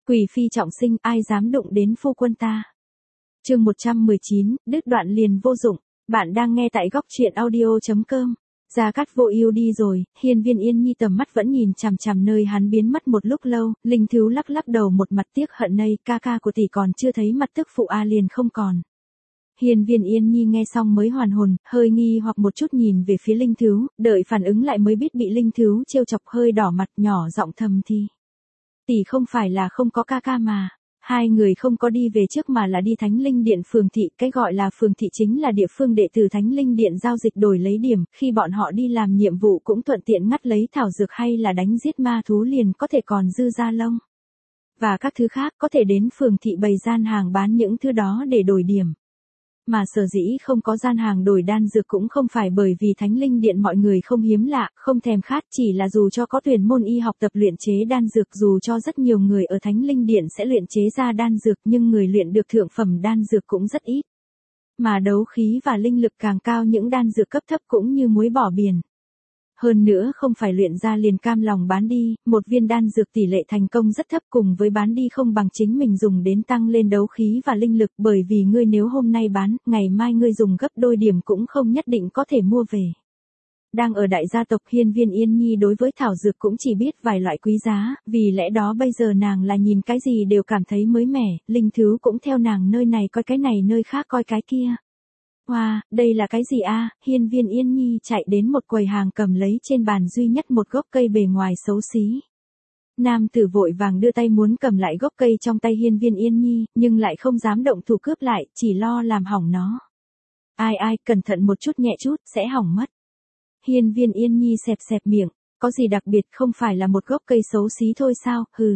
Quỷ phi trọng sinh, ai dám đụng đến phu quân ta. Chương 119, đứt đoạn liền vô dụng. Bạn đang nghe tại góc truyện audio.com. Gia Cát Vô Ưu đi rồi, Hiên Viên Yên Nhi tầm mắt vẫn nhìn chằm chằm nơi hắn biến mất một lúc lâu, Linh Thiếu lắc lắc đầu một mặt tiếc hận nây, ca ca của tỷ còn chưa thấy mặt tức phụ a liền không còn. Hiên Viên Yên Nhi nghe xong mới hoàn hồn, hơi nghi hoặc một chút nhìn về phía Linh Thiếu, đợi phản ứng lại mới biết bị Linh Thiếu trêu chọc hơi đỏ mặt nhỏ giọng thầm thì. Tỷ không phải là không có ca ca mà. Hai người không có đi về trước mà là đi Thánh Linh Điện phường thị, cái gọi là phường thị chính là địa phương đệ tử Thánh Linh Điện giao dịch đổi lấy điểm, khi bọn họ đi làm nhiệm vụ cũng thuận tiện ngắt lấy thảo dược hay là đánh giết ma thú liền có thể còn dư ra lông. Và các thứ khác có thể đến phường thị bày gian hàng bán những thứ đó để đổi điểm. Mà sở dĩ không có gian hàng đổi đan dược cũng không phải bởi vì Thánh Linh Điện mọi người không hiếm lạ, không thèm khát, chỉ là dù cho có tuyển môn y học tập luyện chế đan dược, dù cho rất nhiều người ở Thánh Linh Điện sẽ luyện chế ra đan dược nhưng người luyện được thượng phẩm đan dược cũng rất ít. Mà đấu khí và linh lực càng cao những đan dược cấp thấp cũng như muối bỏ biển. Hơn nữa không phải luyện ra liền cam lòng bán đi, một viên đan dược tỷ lệ thành công rất thấp cùng với bán đi không bằng chính mình dùng đến tăng lên đấu khí và linh lực bởi vì ngươi nếu hôm nay bán, ngày mai ngươi dùng gấp đôi điểm cũng không nhất định có thể mua về. Đang ở đại gia tộc Hiên Viên Yên Nhi đối với thảo dược cũng chỉ biết vài loại quý giá, vì lẽ đó bây giờ nàng là nhìn cái gì đều cảm thấy mới mẻ, Linh Thứ cũng theo nàng nơi này coi cái này nơi khác coi cái kia. Wow, đây là cái gì a? Hiên Viên Yên Nhi chạy đến một quầy hàng cầm lấy trên bàn duy nhất một gốc cây bề ngoài xấu xí. Nam tử vội vàng đưa tay muốn cầm lại gốc cây trong tay Hiên Viên Yên Nhi, nhưng lại không dám động thủ cướp lại, chỉ lo làm hỏng nó. Ai, cẩn thận một chút nhẹ chút, sẽ hỏng mất. Hiên Viên Yên Nhi xẹp xẹp miệng, có gì đặc biệt không phải là một gốc cây xấu xí thôi sao, hừ.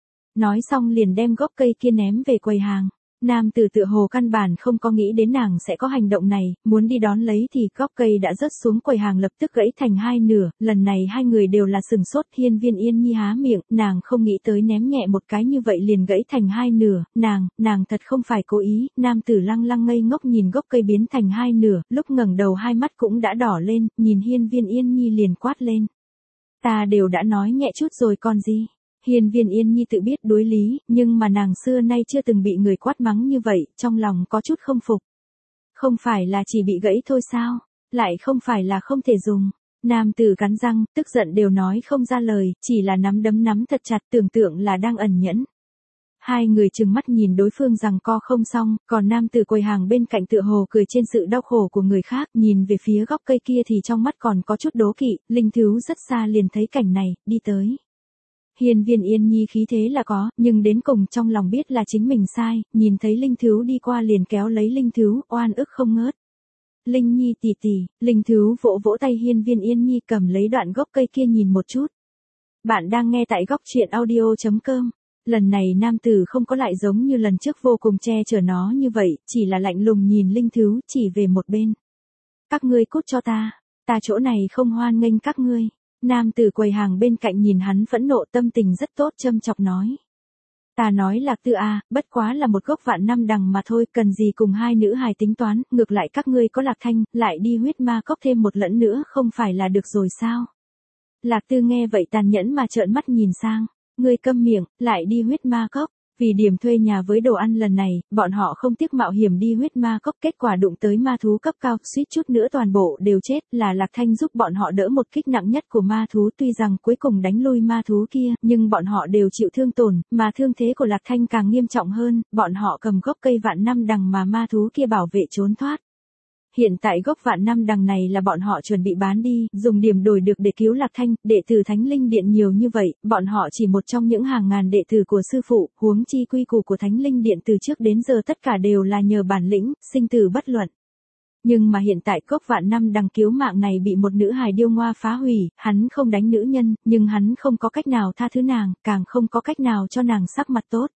Nói xong liền đem gốc cây kia ném về quầy hàng. Nam tử tựa hồ căn bản không có nghĩ đến nàng sẽ có hành động này, muốn đi đón lấy thì gốc cây đã rớt xuống quầy hàng lập tức gãy thành hai nửa, lần này hai người đều là sừng sốt. Hiên Viên Yên Nhi há miệng, nàng không nghĩ tới ném nhẹ một cái như vậy liền gãy thành hai nửa, nàng thật không phải cố ý. Nam tử lăng lăng ngây ngốc nhìn gốc cây biến thành hai nửa, lúc ngẩng đầu hai mắt cũng đã đỏ lên, nhìn Hiên Viên Yên Nhi liền quát lên. Ta đều đã nói nhẹ chút rồi còn gì. Hiên Viên Yên Nhi tự biết đối lý, nhưng mà nàng xưa nay chưa từng bị người quát mắng như vậy, trong lòng có chút không phục. Không phải là chỉ bị gãy thôi sao? Lại không phải là không thể dùng. Nam tử cắn răng, tức giận đều nói không ra lời, chỉ là nắm đấm nắm thật chặt tưởng tượng là đang ẩn nhẫn. Hai người trừng mắt nhìn đối phương rằng co không xong, còn nam tử quầy hàng bên cạnh tựa hồ cười trên sự đau khổ của người khác, nhìn về phía gốc cây kia thì trong mắt còn có chút đố kỵ. Linh Thứ rất xa liền thấy cảnh này, đi tới. Hiên Viên Yên Nhi khí thế là có, nhưng đến cùng trong lòng biết là chính mình sai, nhìn thấy Linh Thứ đi qua liền kéo lấy Linh Thứ, oan ức không ngớt. Linh Nhi tỷ tỷ, Linh Thứ vỗ vỗ tay Hiên Viên Yên Nhi cầm lấy đoạn gốc cây kia nhìn một chút. Bạn đang nghe tại góc truyện audio.com. Lần này nam tử không có lại giống như lần trước vô cùng che chở nó như vậy, chỉ là lạnh lùng nhìn Linh Thứ chỉ về một bên. Các ngươi cút cho ta chỗ này không hoan nghênh các ngươi. Nam tử quầy hàng bên cạnh nhìn hắn phẫn nộ tâm tình rất tốt châm chọc nói. Ta nói Lạc Tư a, bất quá là một gốc vạn năm đằng mà thôi, cần gì cùng hai nữ hài tính toán, ngược lại các ngươi có Lạc Thanh, lại đi huyết ma cốc thêm một lẫn nữa không phải là được rồi sao? Lạc Tư nghe vậy tàn nhẫn mà trợn mắt nhìn sang, ngươi câm miệng, lại đi huyết ma cốc. Vì điểm thuê nhà với đồ ăn lần này, bọn họ không tiếc mạo hiểm đi huyết ma cốc, kết quả đụng tới ma thú cấp cao, suýt chút nữa toàn bộ đều chết, là Lạc Thanh giúp bọn họ đỡ một kích nặng nhất của ma thú, tuy rằng cuối cùng đánh lui ma thú kia, nhưng bọn họ đều chịu thương tổn, mà thương thế của Lạc Thanh càng nghiêm trọng hơn, bọn họ cầm gốc cây vạn năm đằng mà ma thú kia bảo vệ trốn thoát. Hiện tại gốc vạn năm đằng này là bọn họ chuẩn bị bán đi, dùng điểm đổi được để cứu Lạc Thanh, đệ tử Thánh Linh Điện nhiều như vậy, bọn họ chỉ một trong những hàng ngàn đệ tử của sư phụ, huống chi quy củ của Thánh Linh Điện từ trước đến giờ tất cả đều là nhờ bản lĩnh, sinh tử bất luận. Nhưng mà hiện tại gốc vạn năm đằng cứu mạng này bị một nữ hài điêu ngoa phá hủy, hắn không đánh nữ nhân, nhưng hắn không có cách nào tha thứ nàng, càng không có cách nào cho nàng sắc mặt tốt.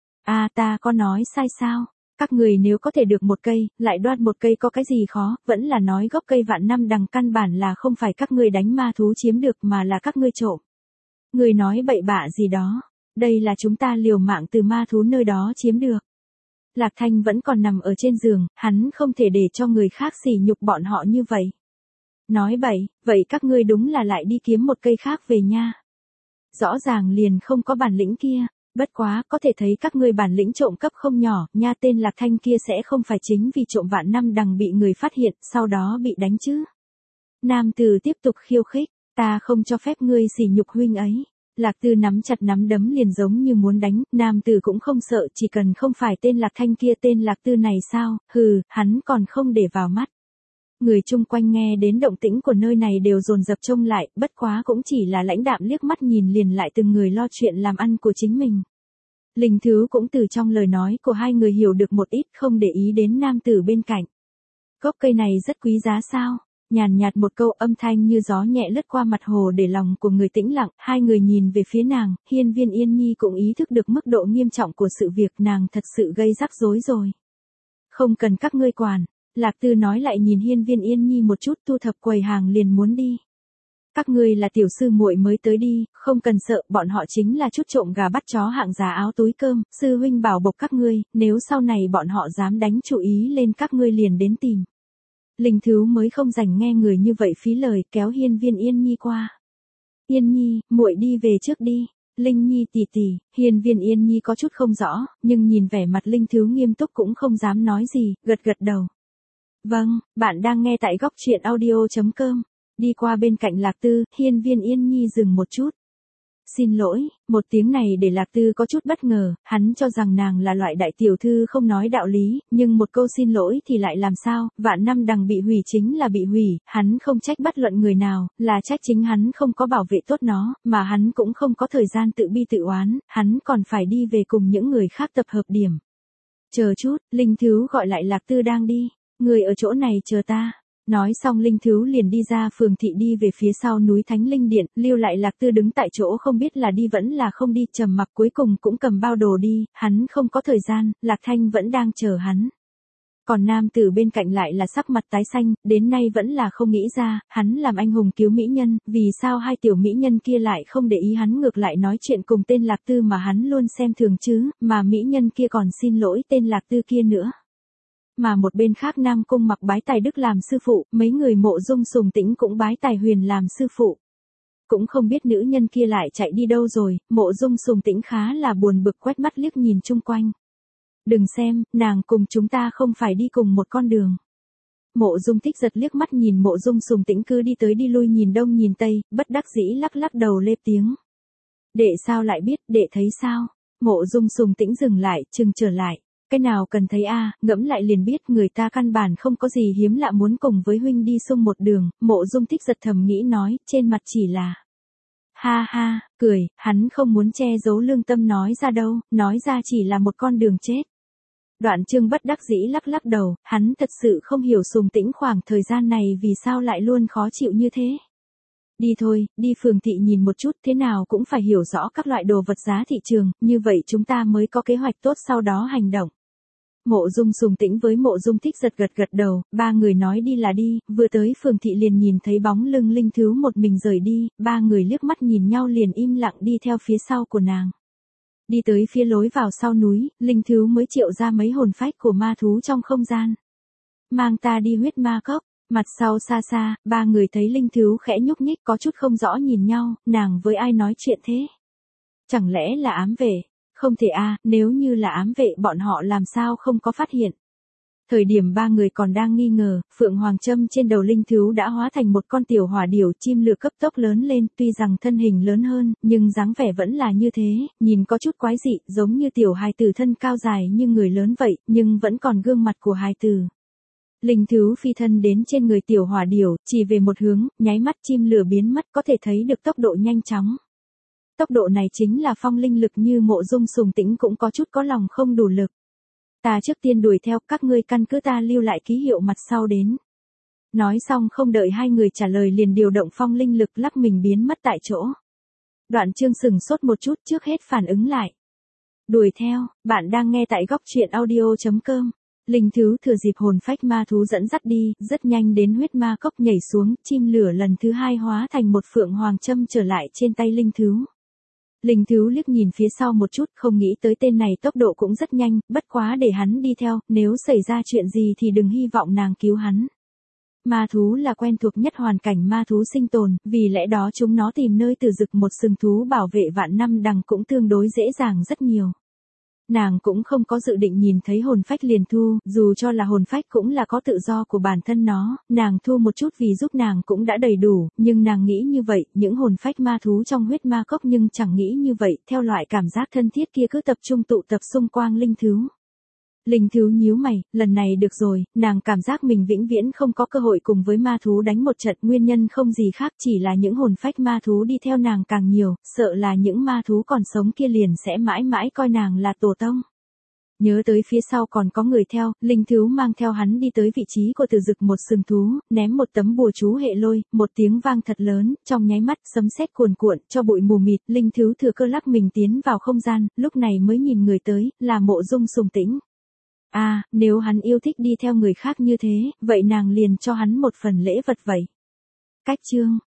Ta có nói sai sao? Các người nếu có thể được một cây, lại đoạt một cây có cái gì khó, vẫn là nói gốc cây vạn năm đằng căn bản là không phải các ngươi đánh ma thú chiếm được mà là các ngươi trộm. Người nói bậy bạ gì đó, đây là chúng ta liều mạng từ ma thú nơi đó chiếm được. Lạc Thanh vẫn còn nằm ở trên giường, hắn không thể để cho người khác sỉ nhục bọn họ như vậy. Nói bậy, vậy các ngươi đúng là lại đi kiếm một cây khác về nha. Rõ ràng liền không có bản lĩnh kia. Bất quá, có thể thấy các ngươi bản lĩnh trộm cắp không nhỏ, nha tên Lạc Thanh kia sẽ không phải chính vì trộm vạn năm đằng bị người phát hiện, sau đó bị đánh chứ. Nam tử tiếp tục khiêu khích, ta không cho phép ngươi sỉ nhục huynh ấy. Lạc Tư nắm chặt nắm đấm liền giống như muốn đánh, nam tử cũng không sợ, chỉ cần không phải tên Lạc Thanh kia tên Lạc Tư này sao, hừ, hắn còn không để vào mắt. Người chung quanh nghe đến động tĩnh của nơi này đều dồn dập trông lại, bất quá cũng chỉ là lãnh đạm liếc mắt nhìn liền lại từng người lo chuyện làm ăn của chính mình. Linh Thứ cũng từ trong lời nói của hai người hiểu được một ít, không để ý đến nam tử bên cạnh. Gốc cây này rất quý giá sao? Nhàn nhạt một câu, âm thanh như gió nhẹ lướt qua mặt hồ để lòng của người tĩnh lặng, hai người nhìn về phía nàng, Hiên Viên Yên Nhi cũng ý thức được mức độ nghiêm trọng của sự việc, nàng thật sự gây rắc rối rồi. Không cần các ngươi quản, Lạc Tư nói lại nhìn Hiên Viên Yên Nhi một chút, thu thập quầy hàng liền muốn đi. Các ngươi là tiểu sư muội mới tới đi, không cần sợ, bọn họ chính là chút trộm gà bắt chó hạng giá áo túi cơm, sư huynh bảo bộc các ngươi, nếu sau này bọn họ dám đánh chú ý lên các ngươi liền đến tìm. Linh Thứ mới không rảnh nghe người như vậy phí lời, kéo Hiên Viên Yên Nhi qua. Yên Nhi, muội đi về trước đi. Linh Nhi tỷ tỷ, Hiên Viên Yên Nhi có chút không rõ, nhưng nhìn vẻ mặt Linh Thứ nghiêm túc cũng không dám nói gì, gật gật đầu. Vâng, bạn đang nghe tại góc truyện audio.com. Đi qua bên cạnh Lạc Tư, Hiên Viên Yên Nhi dừng một chút. Xin lỗi, một tiếng này để Lạc Tư có chút bất ngờ, hắn cho rằng nàng là loại đại tiểu thư không nói đạo lý, nhưng một câu xin lỗi thì lại làm sao, vạn năm đằng bị hủy chính là bị hủy, hắn không trách bất luận người nào, là trách chính hắn không có bảo vệ tốt nó, mà hắn cũng không có thời gian tự bi tự oán, hắn còn phải đi về cùng những người khác tập hợp điểm. Chờ chút, Linh Thứ gọi lại Lạc Tư đang đi, người ở chỗ này chờ ta. Nói xong Linh Thứ liền đi ra phường thị đi về phía sau núi Thánh Linh Điện, lưu lại Lạc Tư đứng tại chỗ không biết là đi vẫn là không đi, trầm mặc cuối cùng cũng cầm bao đồ đi, hắn không có thời gian, Lạc Thanh vẫn đang chờ hắn. Còn nam tử bên cạnh lại là sắc mặt tái xanh, đến nay vẫn là không nghĩ ra, hắn làm anh hùng cứu mỹ nhân, vì sao hai tiểu mỹ nhân kia lại không để ý hắn, ngược lại nói chuyện cùng tên Lạc Tư mà hắn luôn xem thường chứ, mà mỹ nhân kia còn xin lỗi tên Lạc Tư kia nữa. Mà một bên khác Nam Cung Mặc bái Tài Đức làm sư phụ, mấy người Mộ Dung Sùng Tĩnh cũng bái Tài Huyền làm sư phụ. Cũng không biết nữ nhân kia lại chạy đi đâu rồi, Mộ Dung Sùng Tĩnh khá là buồn bực quét mắt liếc nhìn chung quanh. Đừng xem, nàng cùng chúng ta không phải đi cùng một con đường. Mộ Dung Thích giật liếc mắt nhìn Mộ Dung Sùng Tĩnh cứ đi tới đi lui nhìn đông nhìn tây, bất đắc dĩ lắc lắc đầu lép tiếng. Đệ sao lại biết, đệ thấy sao? Mộ Dung Sùng Tĩnh dừng lại, chừng trở lại. Cái nào cần thấy a, ngẫm lại liền biết, người ta căn bản không có gì hiếm lạ muốn cùng với huynh đi xung một đường, Mộ Dung Thích giật thầm nghĩ nói, trên mặt chỉ là ha ha, cười, hắn không muốn che giấu lương tâm nói ra đâu, nói ra chỉ là một con đường chết. Đoạn Chương bất đắc dĩ lắc lắc đầu, hắn thật sự không hiểu Sùng Tĩnh khoảng thời gian này vì sao lại luôn khó chịu như thế. Đi thôi, đi phường thị nhìn một chút, thế nào cũng phải hiểu rõ các loại đồ vật giá thị trường, như vậy chúng ta mới có kế hoạch tốt sau đó hành động. Mộ Dung Sùng Tĩnh với Mộ Dung Thích giật gật gật đầu, ba người nói đi là đi, vừa tới phường thị liền nhìn thấy bóng lưng Linh Thứ một mình rời đi, ba người liếc mắt nhìn nhau liền im lặng đi theo phía sau của nàng. Đi tới phía lối vào sau núi, Linh Thứ mới triệu ra mấy hồn phách của ma thú trong không gian. Mang ta đi huyết ma cốc. Mặt sau xa xa, ba người thấy Linh Thứ khẽ nhúc nhích có chút không rõ nhìn nhau, nàng với ai nói chuyện thế? Chẳng lẽ là ám vệ? Không thể a, nếu như là ám vệ bọn họ làm sao không có phát hiện. Thời điểm ba người còn đang nghi ngờ, Phượng Hoàng Châm trên đầu Linh Thứ đã hóa thành một con tiểu hỏa điểu chim lửa cấp tốc lớn lên, tuy rằng thân hình lớn hơn, nhưng dáng vẻ vẫn là như thế, nhìn có chút quái dị, giống như tiểu hài tử thân cao dài như người lớn vậy, nhưng vẫn còn gương mặt của hài tử. Linh Thứ phi thân đến trên người tiểu hỏa điểu, chỉ về một hướng, nháy mắt chim lửa biến mất, có thể thấy được tốc độ nhanh chóng. Tốc độ này chính là phong linh lực, như Mộ Dung Sùng Tĩnh cũng có chút có lòng không đủ lực. Ta trước tiên đuổi theo, các ngươi căn cứ ta lưu lại ký hiệu mặt sau đến. Nói xong không đợi hai người trả lời liền điều động phong linh lực lắc mình biến mất tại chỗ. Đoạn Chương sừng sốt một chút, trước hết phản ứng lại. Đuổi theo, bạn đang nghe tại góc truyện audio.com. Linh Thứ thừa dịp hồn phách ma thú dẫn dắt đi, rất nhanh đến huyết ma cốc nhảy xuống, chim lửa lần thứ hai hóa thành một Phượng Hoàng Châm trở lại trên tay Linh Thứ. Linh Thứ liếc nhìn phía sau một chút, không nghĩ tới tên này tốc độ cũng rất nhanh, bất quá để hắn đi theo, nếu xảy ra chuyện gì thì đừng hy vọng nàng cứu hắn. ma thú là quen thuộc nhất hoàn cảnh ma thú sinh tồn, vì lẽ đó chúng nó tìm nơi từ rực một sừng thú bảo vệ vạn năm đằng cũng tương đối dễ dàng rất nhiều. Nàng cũng không có dự định nhìn thấy hồn phách liền thu, dù cho là hồn phách cũng là có tự do của bản thân nó, nàng thu một chút vì giúp nàng cũng đã đầy đủ, nhưng nàng nghĩ như vậy, những hồn phách ma thú trong huyết ma cốc nhưng chẳng nghĩ như vậy, theo loại cảm giác thân thiết kia cứ tập trung tụ tập xung quanh linh thú. Linh thú nhíu mày, lần này được rồi, nàng cảm giác mình vĩnh viễn không có cơ hội cùng với ma thú đánh một trận, nguyên nhân không gì khác chỉ là những hồn phách ma thú đi theo nàng càng nhiều, sợ là những ma thú còn sống kia liền sẽ mãi mãi coi nàng là tổ tông. Nhớ tới phía sau còn có người theo, linh thú mang theo hắn đi tới vị trí của từ rực một sừng thú, ném một tấm bùa chú hệ lôi, một tiếng vang thật lớn, trong nháy mắt sấm sét cuồn cuộn, cho bụi mù mịt, linh thú thừa cơ lắc mình tiến vào không gian, lúc này mới nhìn người tới, là Mộ Dung Sùng Tĩnh. Nếu hắn yêu thích đi theo người khác như thế, vậy nàng liền cho hắn một phần lễ vật vậy. Cách chương